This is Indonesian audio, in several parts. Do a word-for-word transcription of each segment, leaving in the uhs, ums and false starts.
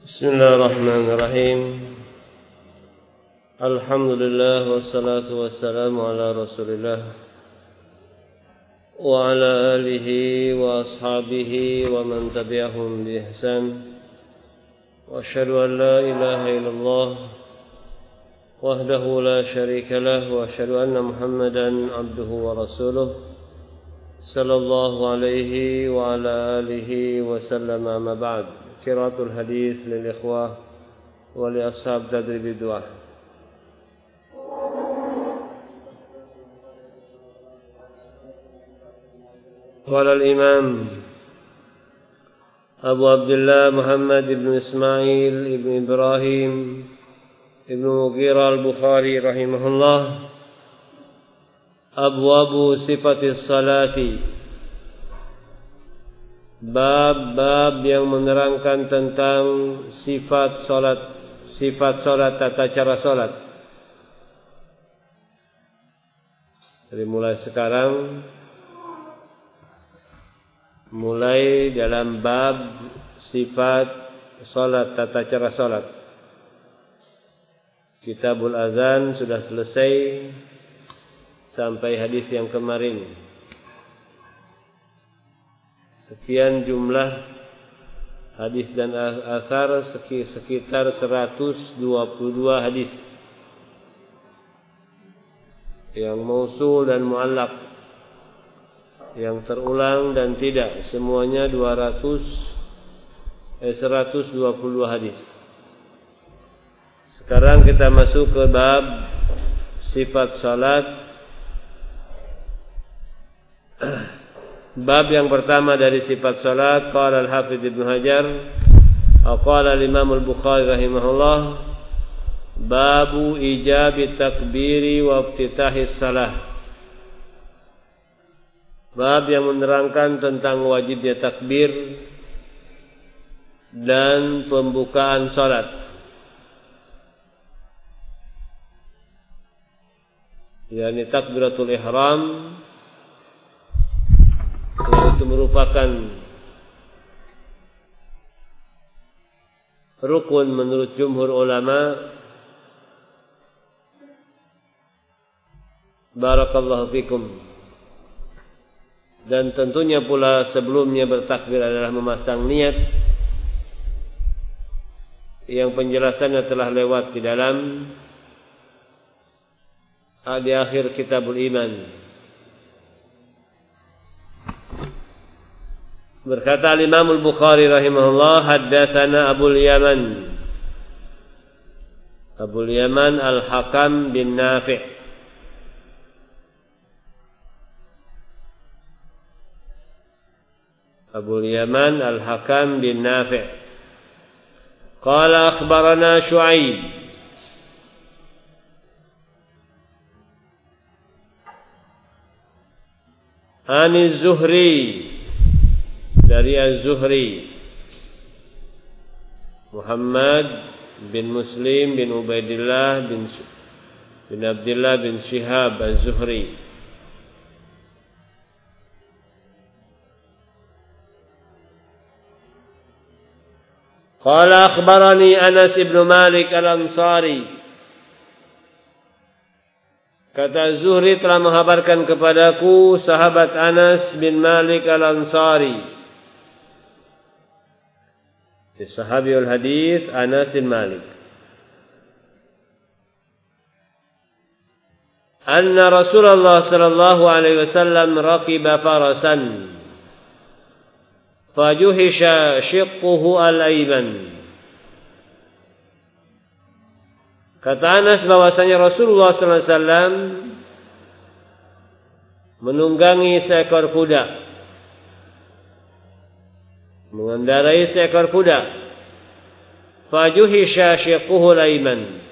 Bismillahirrahmanirrahim. Alhamdulillah wassalatu wassalamu ala Rasulillah wa ala alihi wa ashabihi wa man tabi'ahum bi ihsan. Wa asyhadu an la ilaha illallah wahdahu la syarika lah wa asyhadu anna Muhammadan abduhu wa rasuluh sallallahu alaihi wa ala alihi wa sallam. Amma ba'd. Qiraatul hadis lil ikhwah wa li ashab tadrib du'a. Qala al-imam Abu Abdullah Muhammad ibn Ismail ibn Ibrahim ibn Mughirah al-Bukhari rahimahullah, abwabu sifatis salati, bab-bab yang menerangkan tentang sifat salat, sifat salat, tata cara salat. Jadi mulai sekarang, mulai dalam bab sifat salat, tata cara salat. Kitabul Azan sudah selesai sampai hadis yang kemarin. Sekian jumlah hadis dan athar, sekitar seratus dua puluh dua hadis yang mausul dan muallaq, yang terulang dan tidak, semuanya dua ratus eh, seratus dua puluh dua hadis. Sekarang kita masuk ke bab sifat salat. Bab yang pertama dari sifat salat, qala al-Hafidz Ibnu Hajar, qala al-Imam al-Bukhari rahimahullah, babu ijabi takbiri wa iftitahis salah. Bab yang menerangkan tentang wajibnya takbir dan pembukaan salat. yakni takbiratul ihram, itu merupakan rukun menurut jumhur ulama. Barakallahu fikum. Dan tentunya pula sebelumnya bertakbir adalah memasang niat, yang penjelasannya telah lewat di dalam di akhir Kitabul Iman. Berkata Imam Al-Bukhari rahimahullah, haddatsana Abul Yaman, Abul Yaman Al-Hakam bin Nafi', Abul Yaman Al-Hakam bin Nafi', qala akhbarana Syu'aib, Ani Zuhri, dari Az-Zuhri, Muhammad bin Muslim bin Ubaidillah bin, bin Abdullah bin Shihab Az-Zuhri. Qala akhbarani Anas ibn Malik al-Ansari, kata Zuhri telah menghabarkan kepadaku sahabat Anas bin Malik al-Ansari, sahabiul hadis Anas bin Malik, anna Rasulullah sallallahu alaihi wasallam raqiba farasan fajuhisha shiqquhu al-ayman. Kata Anas bahwasanya Rasulullah sallallahu alaihi wasallam menunggangi seekor kuda, mengendarai seekor kuda. Fajuhisha shiqquhu al-ayman,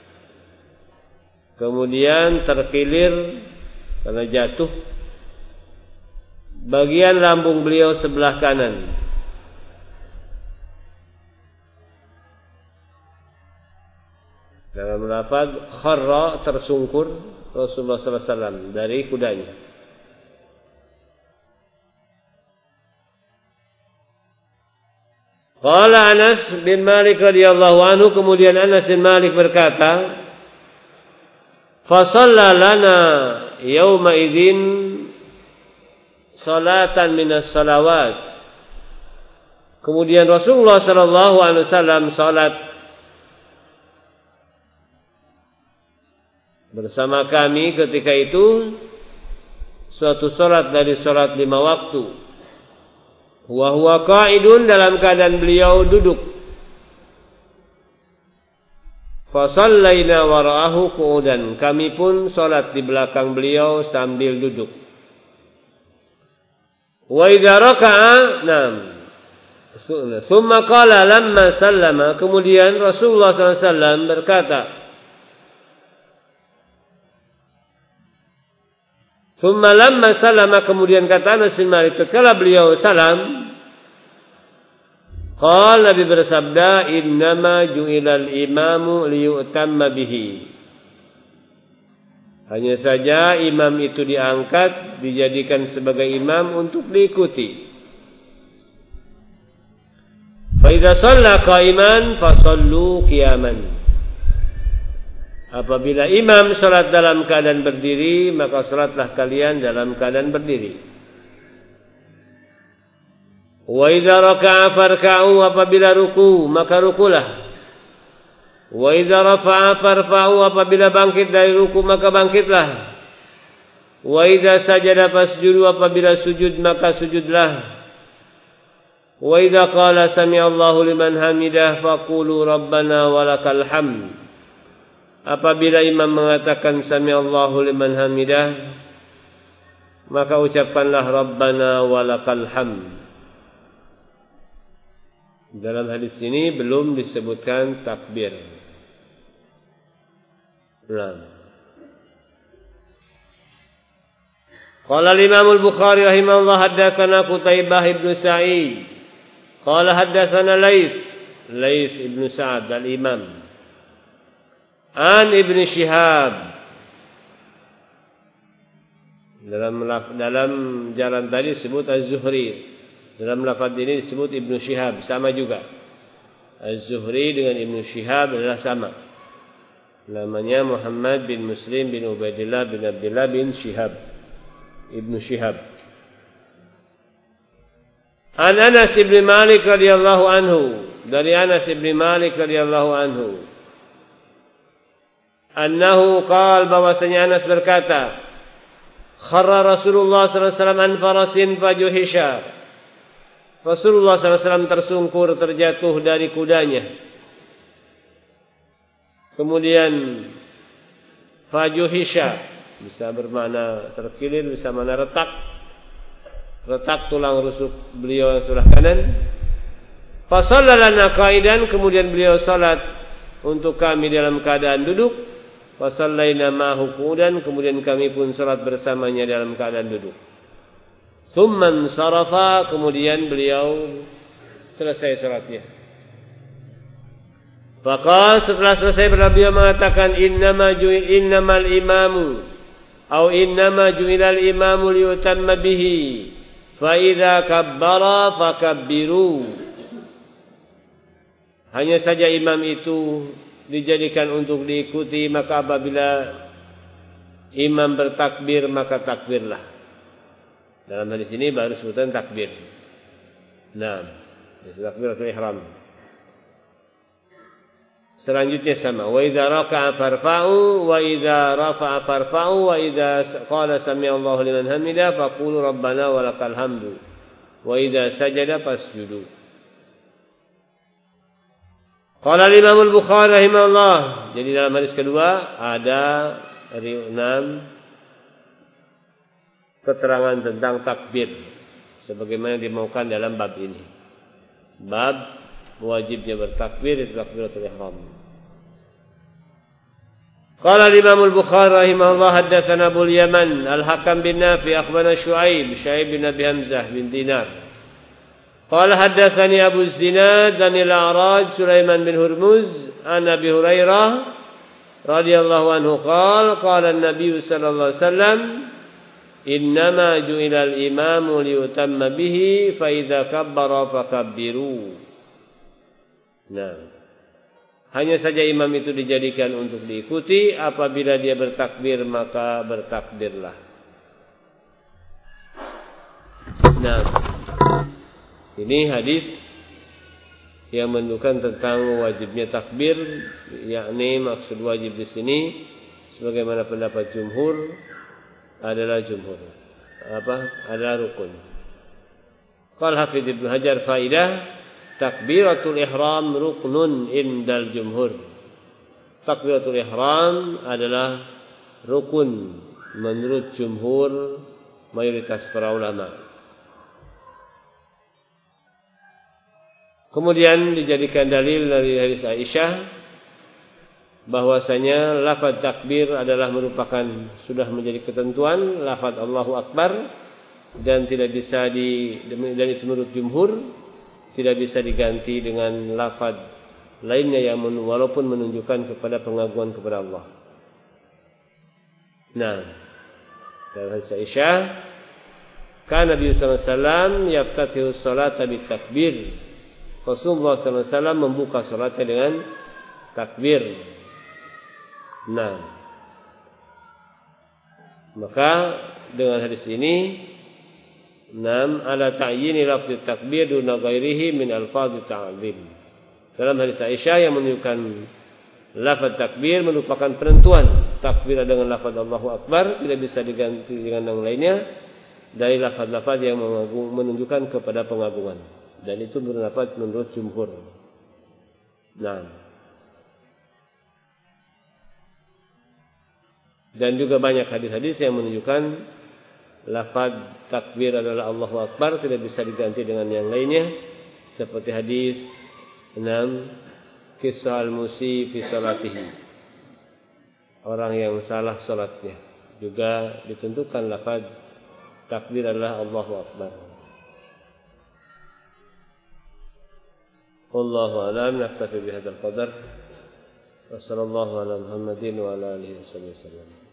kemudian terkilir karena jatuh bagian lambung beliau sebelah kanan. Dalam lafaz kharra, tersungkur Rasulullah sallallahu alaihi wasallam dari kudanya. Qala Anas bin Malik radhiyallahu anhu, kemudian Anas bin Malik berkata, fa shalla lana yauma idzin salatan minas salawat. Kemudian Rasulullah sallallahu alaihi wasallam salat bersama kami ketika itu suatu salat dari salat lima waktu. Wa huwa qa'idun, dalam keadaan beliau duduk. Fa shallaina wara'ahu qu'udan, kami pun salat di belakang beliau sambil duduk. Wa idza raka'a, nam. Tsumma qala lamma sallama, kemudian Rasulullah sallallahu alaihi wasallam berkata, Tsumma lamma sallama, kemudian kata Anas bin Malik, tatkala beliau salam, qala, Nabi bersabda, innama ju'ilal imamu liyu'tamma bihi. Hanya saja imam itu diangkat, dijadikan sebagai imam untuk diikuti. Fa idza shalla qa'iman fa shallu qiyaman. Apabila imam salat dalam keadaan berdiri, maka salatlah kalian dalam keadaan berdiri. Wa idza raka'a farka'u, apabila ruku maka rukulah. Wa idza rafa'a farfa'u, apabila bangkit dari ruku maka bangkitlah. Wa idza sajada fasjudu, apabila sujud maka sujudlah. Wa idza qala sami'allahu liman hamidah faqulu rabbana walakal hamd. Apabila imam mengatakan sami'allahu liman hamidah, maka ucapkanlah rabbana walakal hamd. Dalam hadis ini belum disebutkan takbir. Nah. Qala al-Imam al-Bukhari rahimahullah, haddatsana Qutaibah ibn Sa'id. Qala haddatsana Laits, Laits ibn Sa'ad al-Imam. An Ibn Shihab. Dalam dalam jalan tadi disebut Az-Zuhri. Dalam lafaz ini disebut Ibn Shihab, sama juga. Az-Zuhri dengan Ibn Shihab adalah sama. Namanya Muhammad bin Muslim bin Ubaidillah bin Abdullah bin Shihab. Ibn Shihab. An Anas bin Malik radhiyallahu anhu, dari Anas bin Malik radhiyallahu anhu, annahu qala, bahwasanya Anas berkata, kharra Rasulullah sallallahu alaihi wasallam an farasin fajuhisha. Rasulullah sallallahu alaihi wasallam tersungkur, terjatuh dari kudanya. Kemudian fajuhisha bisa bermakna terkilir, bisa makna retak. Retak tulang rusuk beliau yang sebelah kanan. Fa shallana qa'idan, kemudian beliau salat untuk kami dalam keadaan duduk. Fa shallaina ma'ahu qu'udan, kemudian kami pun salat bersamanya dalam keadaan duduk. Tsumman sarafa, kemudian beliau selesai salatnya. Maka setelah selesai beliau mengatakan, innama ju'il innamal imamu atau innama ju'ilal imamu liyutamma bihi fa idza kabbara fakabbiru. Hanya saja imam itu dijadikan untuk diikuti, maka apabila imam bertakbir maka takbirlah. Dalam hadis ini baru sebutan takbir. Nah, takbiratul ihram. Selanjutnya sama. Wa idza raka'a farfa'u wa idza rafa'a farfa'u wa idza qala sami'allahu liman hamidah faqulu rabbana walakal hamdu. Wa idza sajada fasjudu. Qala al-Imam al-Bukhari rahimahullah. Jadi dalam hadis kedua ada dari enam keterangan tentang takbir sebagaimana dimaukan dalam bab ini. Bab wajibnya bertakbir itu takbiratul ihram. Qala al-Imam al-Bukhari rahimahullah, haddatsana Abu al-Yaman al-Hakam bin Nafi akhbarana Syuaib, Syuaib bin Abi Hamzah bin Dinar. Qala haddatsani Abu Zinad an al-A'raj Sulaiman bin Hurmuz an Abi Hurairah radhiyallahu anhu qala qala an-nabiy sallallahu alaihi wasallam, innama ju'ilal imamu liyutamma bihi fa idza kabbara fakabbiru. Nah, hanya saja imam itu dijadikan untuk diikuti. Apabila dia bertakbir, maka bertakbirlah. Nah, ini hadis yang menunjukkan tentang wajibnya takbir, yakni maksud wajib di sini sebagaimana pendapat jumhur adalah jumhur. Apa? Adalah rukun. Qala Hafidz Ibnu Hajar faidah, takbiratul ihram ruknun indal jumhur. Takbiratul ihram adalah rukun menurut jumhur mayoritas para ulama. Kemudian dijadikan dalil dari hadis Aisyah bahwasanya lafaz takbir adalah merupakan sudah menjadi ketentuan lafaz Allahu Akbar dan tidak bisa di dan itu menurut jumhur tidak bisa diganti dengan lafaz lainnya yang walaupun menunjukkan kepada pengagungan kepada Allah. Nah, dalam hadis Aisyah, kan Nabi sallallahu alaihi wasallam yaftatihu sholata bitakbir. Rasulullah sallallahu alaihi wasallam membuka salatnya dengan takbir. Nah, maka dengan hadis ini nam ala ta'yini lafzi takbir duna ghairihi min alfadzi ta'zim. Dalam hadis Aisyah yang menunjukkan lafaz takbir merupakan penentuan takbir dengan lafaz Allahu Akbar tidak bisa diganti dengan yang lainnya dari lafaz-lafaz yang menunjukkan kepada pengagungan. Dan itu berpendapat menurut jumhur. Nah, dan juga banyak hadis-hadis yang menunjukkan lafaz takbir adalah Allahu Akbar tidak bisa diganti dengan yang lainnya, seperti hadis enam kisah al-musi fi salatihi, orang yang salah salatnya juga ditentukan lafaz takbir adalah Allahu Akbar. Wallahu a'lam. Naktafi bihadzal qadar. Wassallallahu ala Muhammadin wa ala alihi wasallam.